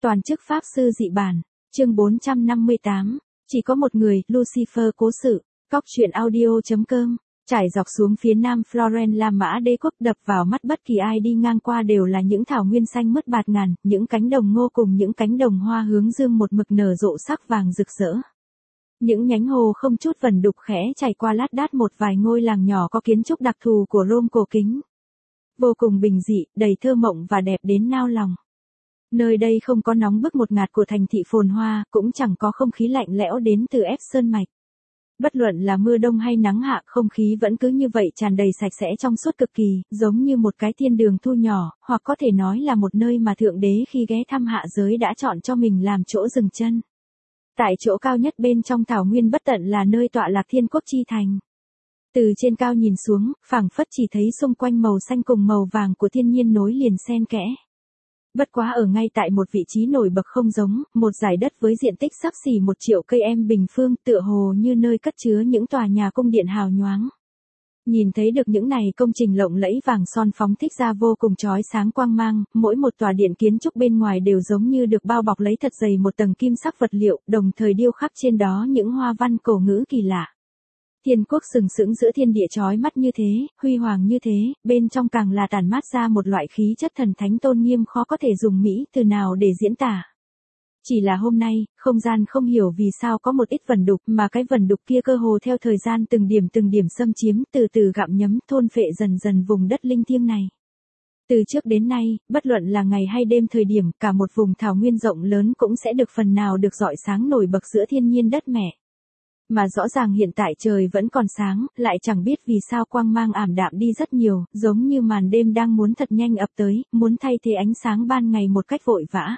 Toàn chức pháp sư dị bản, chương 458, chỉ có một người, Lucifer cố sự, Cóc truyện audio.com, trải dọc xuống phía nam Florence La Mã đế quốc đập vào mắt bất kỳ ai đi ngang qua đều là những thảo nguyên xanh mướt bạt ngàn, những cánh đồng ngô cùng những cánh đồng hoa hướng dương một mực nở rộ sắc vàng rực rỡ. Những nhánh hồ không chút vẩn đục khẽ chảy qua lát đát một vài ngôi làng nhỏ có kiến trúc đặc thù của Rome cổ kính. Vô cùng bình dị, đầy thơ mộng và đẹp đến nao lòng. Nơi đây không có nóng bức một ngạt của thành thị phồn hoa, cũng chẳng có không khí lạnh lẽo đến từ ép sơn mạch. Bất luận là mưa đông hay nắng hạ, không khí vẫn cứ như vậy tràn đầy sạch sẽ trong suốt cực kỳ, giống như một cái thiên đường thu nhỏ, hoặc có thể nói là một nơi mà Thượng Đế khi ghé thăm hạ giới đã chọn cho mình làm chỗ dừng chân. Tại chỗ cao nhất bên trong thảo nguyên bất tận là nơi tọa lạc Thiên Quốc chi thành. Từ trên cao nhìn xuống, phảng phất chỉ thấy xung quanh màu xanh cùng màu vàng của thiên nhiên nối liền xen kẽ. Bất quá ở ngay tại một vị trí nổi bật không giống, một dải đất với diện tích xấp xỉ 1 triệu cây bình phương, tựa hồ như nơi cất chứa những tòa nhà cung điện hào nhoáng. Nhìn thấy được những này công trình lộng lẫy vàng son phóng thích ra vô cùng chói sáng quang mang, mỗi một tòa điện kiến trúc bên ngoài đều giống như được bao bọc lấy thật dày một tầng kim sắc vật liệu, đồng thời điêu khắc trên đó những hoa văn cổ ngữ kỳ lạ. Thiên Quốc sừng sững giữa thiên địa chói mắt như thế, huy hoàng như thế, bên trong càng là tản mát ra một loại khí chất thần thánh tôn nghiêm khó có thể dùng mỹ từ nào để diễn tả. Chỉ là hôm nay, không gian không hiểu vì sao có một ít vẩn đục, mà cái vẩn đục kia cơ hồ theo thời gian từng điểm xâm chiếm, từ từ gặm nhấm, thôn phệ dần dần vùng đất linh thiêng này. Từ trước đến nay, bất luận là ngày hay đêm thời điểm, cả một vùng thảo nguyên rộng lớn cũng sẽ được phần nào được rọi sáng nổi bật giữa thiên nhiên đất mẹ. Mà rõ ràng hiện tại trời vẫn còn sáng, lại chẳng biết vì sao quang mang ảm đạm đi rất nhiều, giống như màn đêm đang muốn thật nhanh ập tới, muốn thay thế ánh sáng ban ngày một cách vội vã.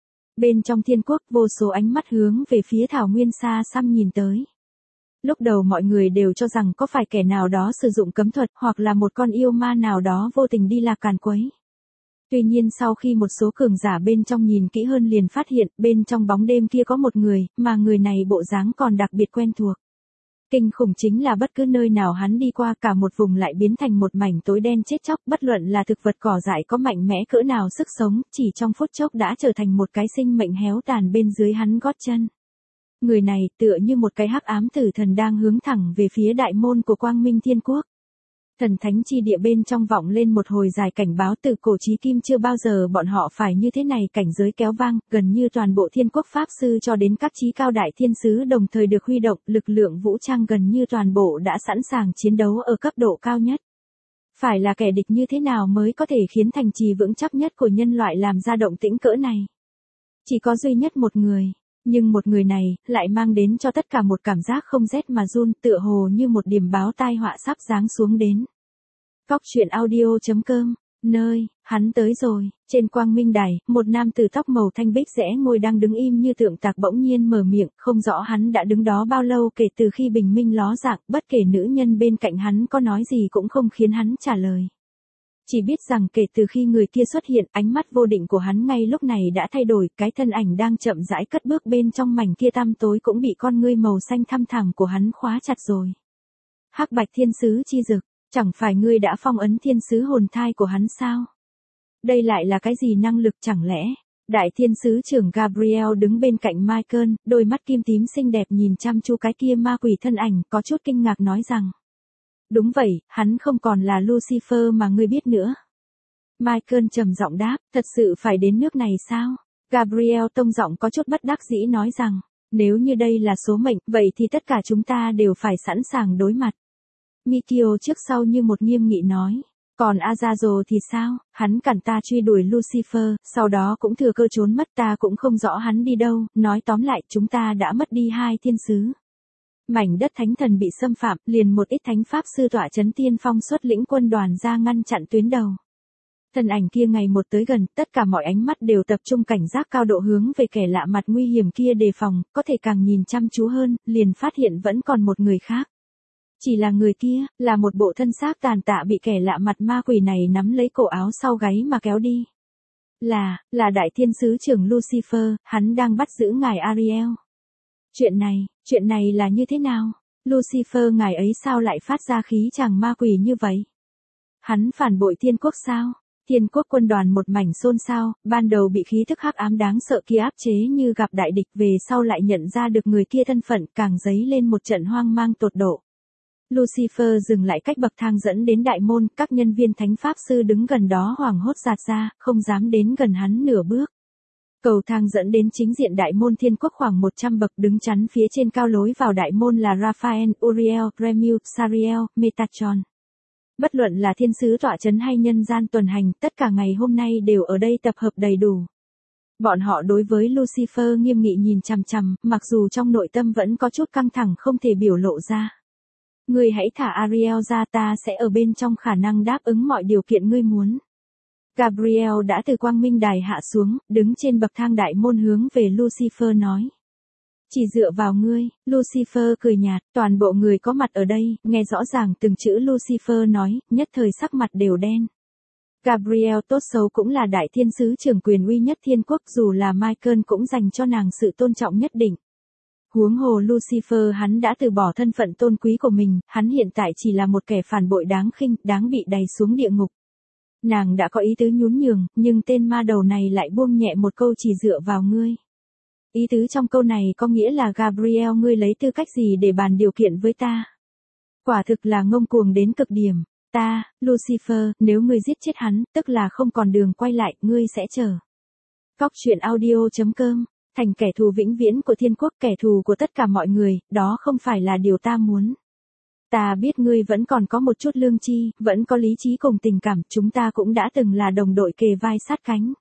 Bên trong Thiên Quốc, vô số ánh mắt hướng về phía thảo nguyên xa xăm nhìn tới. Lúc đầu mọi người đều cho rằng có phải kẻ nào đó sử dụng cấm thuật, hoặc là một con yêu ma nào đó vô tình đi lạc càn quấy. Tuy nhiên sau khi một số cường giả bên trong nhìn kỹ hơn liền phát hiện, bên trong bóng đêm kia có một người, mà người này bộ dáng còn đặc biệt quen thuộc. Kinh khủng chính là bất cứ nơi nào hắn đi qua cả một vùng lại biến thành một mảnh tối đen chết chóc, bất luận là thực vật cỏ dại có mạnh mẽ cỡ nào sức sống, chỉ trong phút chốc đã trở thành một cái sinh mệnh héo tàn bên dưới hắn gót chân. Người này tựa như một cái hắc ám tử thần đang hướng thẳng về phía đại môn của Quang Minh Thiên Quốc. Thần thánh chi địa bên trong vọng lên một hồi dài cảnh báo từ cổ chí kim, chưa bao giờ bọn họ phải như thế này, cảnh giới kéo vang, gần như toàn bộ Thiên Quốc pháp sư cho đến các chí cao đại thiên sứ đồng thời được huy động, lực lượng vũ trang gần như toàn bộ đã sẵn sàng chiến đấu ở cấp độ cao nhất. Phải là kẻ địch như thế nào mới có thể khiến thành trì vững chắc nhất của nhân loại làm ra động tĩnh cỡ này? Chỉ có duy nhất một người. Nhưng một người này, lại mang đến cho tất cả một cảm giác không rét mà run, tựa hồ như một điểm báo tai họa sắp giáng xuống đến. Cóc truyện audio.com, nơi, hắn tới rồi, trên quang minh đài, một nam tử tóc màu thanh bích rẽ ngồi đang đứng im như tượng tạc bỗng nhiên mở miệng, không rõ hắn đã đứng đó bao lâu kể từ khi bình minh ló dạng, bất kể nữ nhân bên cạnh hắn có nói gì cũng không khiến hắn trả lời. Chỉ biết rằng kể từ khi người kia xuất hiện, ánh mắt vô định của hắn ngay lúc này đã thay đổi, cái thân ảnh đang chậm rãi cất bước bên trong mảnh kia tăm tối cũng bị con ngươi màu xanh thăm thẳm của hắn khóa chặt rồi. Hắc bạch thiên sứ chi dực, chẳng phải ngươi đã phong ấn thiên sứ hồn thai của hắn sao? Đây lại là cái gì năng lực chẳng lẽ? Đại thiên sứ trưởng Gabriel đứng bên cạnh Michael, đôi mắt kim tím xinh đẹp nhìn chăm chú cái kia ma quỷ thân ảnh, có chút kinh ngạc nói rằng. Đúng vậy, hắn không còn là Lucifer mà ngươi biết nữa. Michael trầm giọng đáp, thật sự phải đến nước này sao? Gabriel tông giọng có chút bất đắc dĩ nói rằng, nếu như đây là số mệnh, vậy thì tất cả chúng ta đều phải sẵn sàng đối mặt. Mikio trước sau như một nghiêm nghị nói, còn Azazel thì sao, hắn cản ta truy đuổi Lucifer, sau đó cũng thừa cơ trốn mất, ta cũng không rõ hắn đi đâu, nói tóm lại chúng ta đã mất đi 2 thiên sứ. Mảnh đất thánh thần bị xâm phạm, liền một ít thánh pháp sư tọa chấn tiên phong xuất lĩnh quân đoàn ra ngăn chặn tuyến đầu. Thân ảnh kia ngày một tới gần, tất cả mọi ánh mắt đều tập trung cảnh giác cao độ hướng về kẻ lạ mặt nguy hiểm kia đề phòng, có thể càng nhìn chăm chú hơn, liền phát hiện vẫn còn một người khác. Chỉ là người kia, là một bộ thân xác tàn tạ bị kẻ lạ mặt ma quỷ này nắm lấy cổ áo sau gáy mà kéo đi. Là đại thiên sứ trưởng Lucifer, hắn đang bắt giữ ngài Ariel. Chuyện này là như thế nào? Lucifer ngài ấy sao lại phát ra khí chàng ma quỷ như vậy? Hắn phản bội Thiên Quốc sao? Thiên quốc quân đoàn một mảnh xôn xao, ban đầu bị khí thức hắc ám đáng sợ kia áp chế như gặp đại địch, về sau lại nhận ra được người kia thân phận, càng dấy lên một trận hoang mang tột độ. Lucifer dừng lại cách bậc thang dẫn đến đại môn, các nhân viên thánh pháp sư đứng gần đó hoảng hốt giạt ra, không dám đến gần hắn nửa bước. Cầu thang dẫn đến chính diện đại môn thiên quốc khoảng 100 bậc, đứng chắn phía trên cao lối vào đại môn là Raphael, Uriel, Remiel, Sariel, Metatron. Bất luận là thiên sứ tọa trấn hay nhân gian tuần hành, tất cả ngày hôm nay đều ở đây tập hợp đầy đủ. Bọn họ đối với Lucifer nghiêm nghị nhìn chằm chằm, mặc dù trong nội tâm vẫn có chút căng thẳng không thể biểu lộ ra. Ngươi hãy thả Ariel ra, ta sẽ ở bên trong khả năng đáp ứng mọi điều kiện ngươi muốn. Gabriel đã từ quang minh đài hạ xuống, đứng trên bậc thang đại môn hướng về Lucifer nói. Chỉ dựa vào ngươi, Lucifer cười nhạt, toàn bộ người có mặt ở đây, nghe rõ ràng từng chữ Lucifer nói, nhất thời sắc mặt đều đen. Gabriel tốt xấu cũng là đại thiên sứ trưởng quyền uy nhất thiên quốc, dù là Michael cũng dành cho nàng sự tôn trọng nhất định. Huống hồ Lucifer hắn đã từ bỏ thân phận tôn quý của mình, hắn hiện tại chỉ là một kẻ phản bội đáng khinh, đáng bị đày xuống địa ngục. Nàng đã có ý tứ nhún nhường, nhưng tên ma đầu này lại buông nhẹ một câu chỉ dựa vào ngươi. Ý tứ trong câu này có nghĩa là Gabriel, ngươi lấy tư cách gì để bàn điều kiện với ta? Quả thực là ngông cuồng đến cực điểm. Ta, Lucifer, nếu ngươi giết chết hắn, tức là không còn đường quay lại, ngươi sẽ chờ. Cóc truyện audio.com, thành kẻ thù vĩnh viễn của thiên quốc, kẻ thù của tất cả mọi người, đó không phải là điều ta muốn. Ta biết ngươi vẫn còn có một chút lương tri, vẫn có lý trí cùng tình cảm, chúng ta cũng đã từng là đồng đội kề vai sát cánh.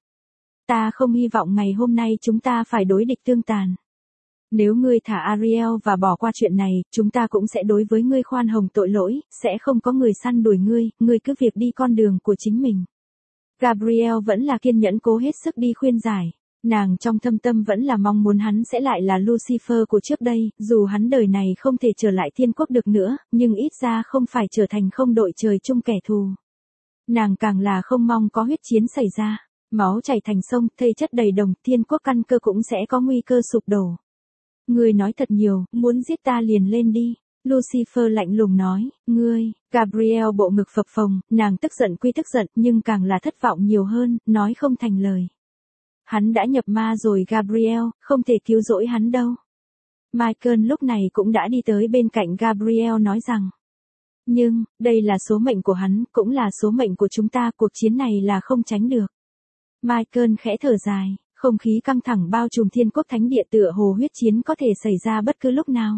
Ta không hy vọng ngày hôm nay chúng ta phải đối địch tương tàn. Nếu ngươi thả Ariel và bỏ qua chuyện này, chúng ta cũng sẽ đối với ngươi khoan hồng tội lỗi, sẽ không có người săn đuổi ngươi cứ việc đi con đường của chính mình. Gabriel vẫn là kiên nhẫn cố hết sức đi khuyên giải. Nàng trong thâm tâm vẫn là mong muốn hắn sẽ lại là Lucifer của trước đây, dù hắn đời này không thể trở lại thiên quốc được nữa, nhưng ít ra không phải trở thành không đội trời chung kẻ thù. Nàng càng là không mong có huyết chiến xảy ra, máu chảy thành sông, thây chất đầy đồng, thiên quốc căn cơ cũng sẽ có nguy cơ sụp đổ. Ngươi nói thật nhiều, muốn giết ta liền lên đi. Lucifer lạnh lùng nói, ngươi, Gabriel bộ ngực phập phồng, nàng tức giận quy tức giận, nhưng càng là thất vọng nhiều hơn, nói không thành lời. Hắn đã nhập ma rồi Gabriel, không thể cứu rỗi hắn đâu. Michael lúc này cũng đã đi tới bên cạnh Gabriel nói rằng. Nhưng, đây là số mệnh của hắn, cũng là số mệnh của chúng ta, cuộc chiến này là không tránh được. Michael khẽ thở dài, không khí căng thẳng bao trùm thiên quốc thánh địa, tựa hồ huyết chiến có thể xảy ra bất cứ lúc nào.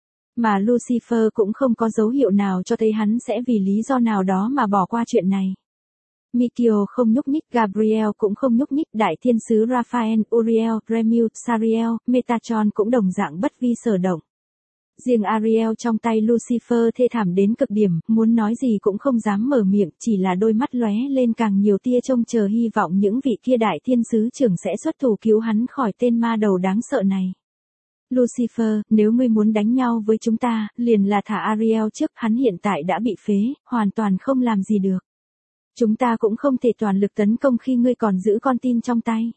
Mà Lucifer cũng không có dấu hiệu nào cho thấy hắn sẽ vì lý do nào đó mà bỏ qua chuyện này. Michael không nhúc nhích, Gabriel cũng không nhúc nhích, đại thiên sứ Raphael, Uriel, Remiel, Sariel, Metatron cũng đồng dạng bất vi sở động. Riêng Ariel trong tay Lucifer thê thảm đến cực điểm, muốn nói gì cũng không dám mở miệng, chỉ là đôi mắt lóe lên càng nhiều tia trông chờ hy vọng những vị kia đại thiên sứ trưởng sẽ xuất thủ cứu hắn khỏi tên ma đầu đáng sợ này. Lucifer, nếu ngươi muốn đánh nhau với chúng ta, liền là thả Ariel trước, hắn hiện tại đã bị phế, hoàn toàn không làm gì được. Chúng ta cũng không thể toàn lực tấn công khi ngươi còn giữ con tin trong tay.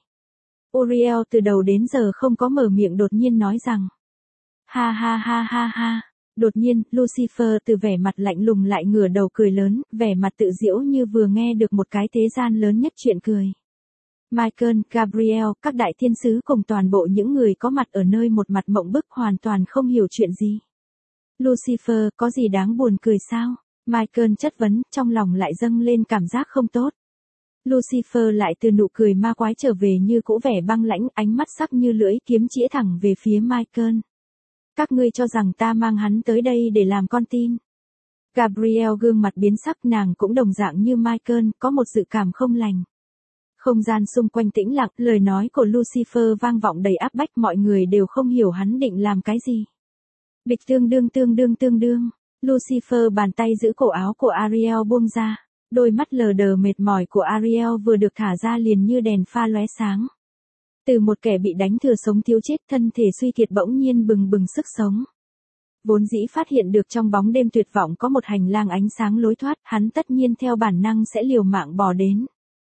Uriel từ đầu đến giờ không có mở miệng, đột nhiên nói rằng. Ha ha ha ha ha. Đột nhiên, Lucifer từ vẻ mặt lạnh lùng lại ngửa đầu cười lớn, vẻ mặt tự giễu như vừa nghe được một cái thế gian lớn nhất chuyện cười. Michael, Gabriel, các đại thiên sứ cùng toàn bộ những người có mặt ở nơi một mặt mộng bức hoàn toàn không hiểu chuyện gì. Lucifer, có gì đáng buồn cười sao? Michael chất vấn, trong lòng lại dâng lên cảm giác không tốt. Lucifer lại từ nụ cười ma quái trở về như cũ vẻ băng lãnh, ánh mắt sắc như lưỡi kiếm chĩa thẳng về phía Michael. Các ngươi cho rằng ta mang hắn tới đây để làm con tin. Gabriel gương mặt biến sắc, nàng cũng đồng dạng như Michael, có một dự cảm không lành. Không gian xung quanh tĩnh lặng, lời nói của Lucifer vang vọng đầy áp bách, mọi người đều không hiểu hắn định làm cái gì. Bịch tương đương. Lucifer bàn tay giữ cổ áo của Ariel buông ra. Đôi mắt lờ đờ mệt mỏi của Ariel vừa được thả ra liền như đèn pha lóe sáng. Từ một kẻ bị đánh thừa sống thiếu chết, thân thể suy kiệt bỗng nhiên bừng bừng sức sống. Vốn dĩ phát hiện được trong bóng đêm tuyệt vọng có một hành lang ánh sáng lối thoát, hắn tất nhiên theo bản năng sẽ liều mạng bò đến.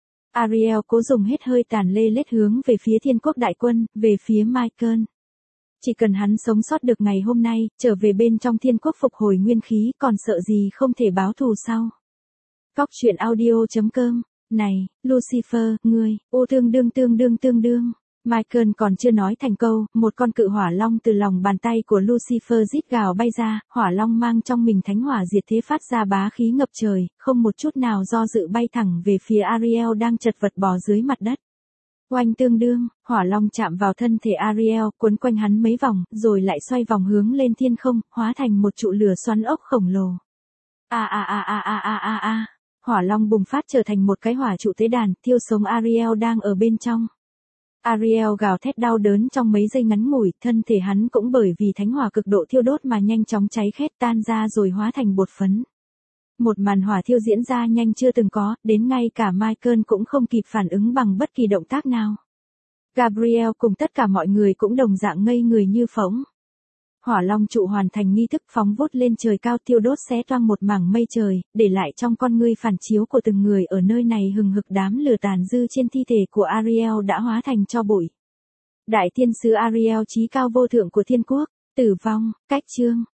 Ariel cố dùng hết hơi tàn lê lết hướng về phía thiên quốc đại quân, về phía Michael. Chỉ cần hắn sống sót được ngày hôm nay, trở về bên trong thiên quốc phục hồi nguyên khí, còn sợ gì không thể báo thù sau. Cóc truyện audio.com Này, Lucifer, ngươi, tương đương. Michael còn chưa nói thành câu, một con cự hỏa long từ lòng bàn tay của Lucifer rít gào bay ra, hỏa long mang trong mình thánh hỏa diệt thế phát ra bá khí ngập trời, không một chút nào do dự bay thẳng về phía Ariel đang chật vật bò dưới mặt đất. Oanh tương đương, hỏa long chạm vào thân thể Ariel, quấn quanh hắn mấy vòng, rồi lại xoay vòng hướng lên thiên không, hóa thành một trụ lửa xoắn ốc khổng lồ. Hỏa long bùng phát trở thành một cái hỏa trụ tế đàn, thiêu sống Ariel đang ở bên trong. Ariel gào thét đau đớn trong mấy giây ngắn ngủi, thân thể hắn cũng bởi vì thánh hỏa cực độ thiêu đốt mà nhanh chóng cháy khét tan ra rồi hóa thành bột phấn. Một màn hỏa thiêu diễn ra nhanh chưa từng có, đến ngay cả Michael cũng không kịp phản ứng bằng bất kỳ động tác nào. Gabriel cùng tất cả mọi người cũng đồng dạng ngây người như phỗng. Hỏa long trụ hoàn thành nghi thức phóng vút lên trời cao thiêu đốt xé toang một mảng mây trời, để lại trong con ngươi phản chiếu của từng người ở nơi này hừng hực đám lửa tàn dư trên thi thể của Ariel đã hóa thành tro bụi. Đại thiên sứ Ariel chí cao vô thượng của thiên quốc, tử vong, cách chương.